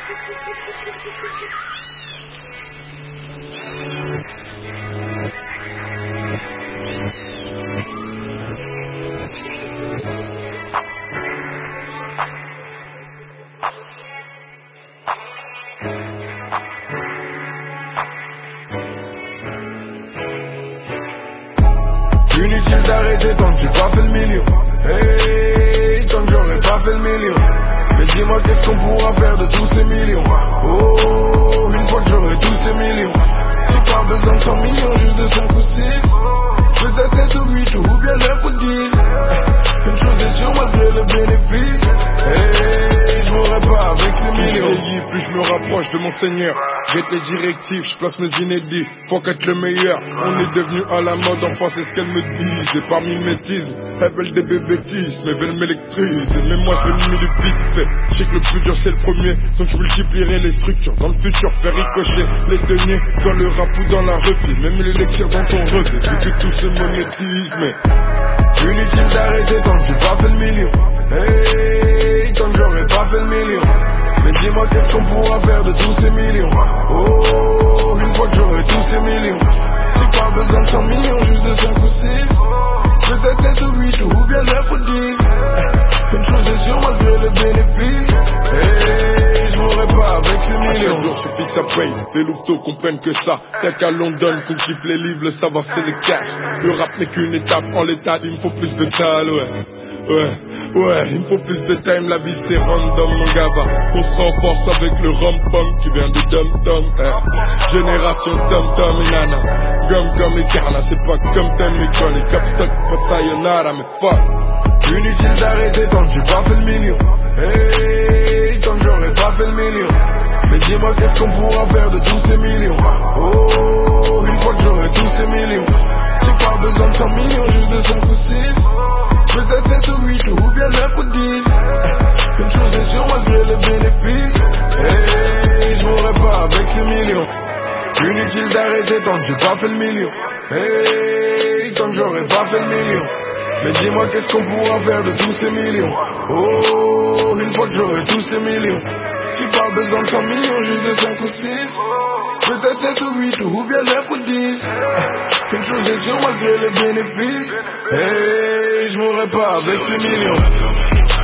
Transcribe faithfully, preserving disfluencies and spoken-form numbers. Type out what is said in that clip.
Inutile d'arrêter tant que j'ai pas fait le million. Hey, tant que j'aurais pas fait le million. Mais dis-moi qu'est-ce qu'on pourra faire de tous ces millions. Oh, une fois que j'aurai tous ces millions. J'ai pas besoin de cent millions, juste de cinq ou six. Peut-être sept ou huit ou bien neuf ou dix. Une chose est sûre malgré le bénéfice. Hey, je mourrai pas avec ces millions. Plus je me rapproche de mon seigneur, jette les directives, je place mes inédits, faut qu'être le meilleur. On est devenu à la mode, enfin c'est ce qu'elle me dit. Et parmi le métisme, elles veulent des bébêtises, mais veulent m'électriser. Mais moi je fais mille vite fait, je sais que le plus dur c'est le premier. Donc je multiplierai les structures dans le futur, faire ricocher les deniers dans le rap ou dans la repli. Même les lectures dans ton reflet, vu que tout se monétise. Mais inutile d'arrêter tant que j'ai pas fait le million. Hey, tant que j'aurais pas fait le million. Mais dis-moi qu'est-ce qu'on pourra faire de tous ces millions. Oh, une fois que j'aurai tous ces millions. J'ai pas besoin de cent millions, juste de cinq ou six. Peut-être sept ou huit ou bien neuf ou dix. Une chose est sûre malgré le bénéfice. Hey, je mourrai pas avec ces millions. chaque jour suffit ça paye, les louveteaux comprennent que ça. T'as qu'à London qu'on kiffe les livres, le savoir c'est le cash. Le rap n'est qu'une étape, en l'état il me faut plus de tal, ouais. Ouais, ouais, il me faut plus de time, la vie c'est random mon gaba. On se renforce avec le rom-pom qui vient de dum-tom, eh. Génération tom-tom et nana, gum-gum et carla, c'est pas comme t'aimes l'école. Et capstock, pas sayonara, mais fuck. Inutile d'arrêter tant que j'ai pas fait le million. Hey, tant que j'aurais pas fait le million. Mais dis-moi qu'est-ce qu'on pourra faire de tous ces millions. Oh, une fois que j'aurai tous ces millions. J'ai pas besoin de cent millions, juste de cinq ou six. Peut-être sept ou huit ou bien neuf ou dix. Une chose est sûre malgré le bénéfice. Hey, je mourrai pas avec ces millions. Inutile d'arrêter tant que j'ai pas fait le million. Hey, tant que j'aurais pas fait le million. Mais dis-moi qu'est-ce qu'on pourra faire de tous ces millions. Oh, une fois que j'aurai tous ces millions. J'ai pas besoin de cent millions, juste de cinq ou six. Peut-être sept ou huit ou bien neuf ou dix. Une chose est sûre malgré le bénéfice. Hey, je mourrai pas avec ces millions.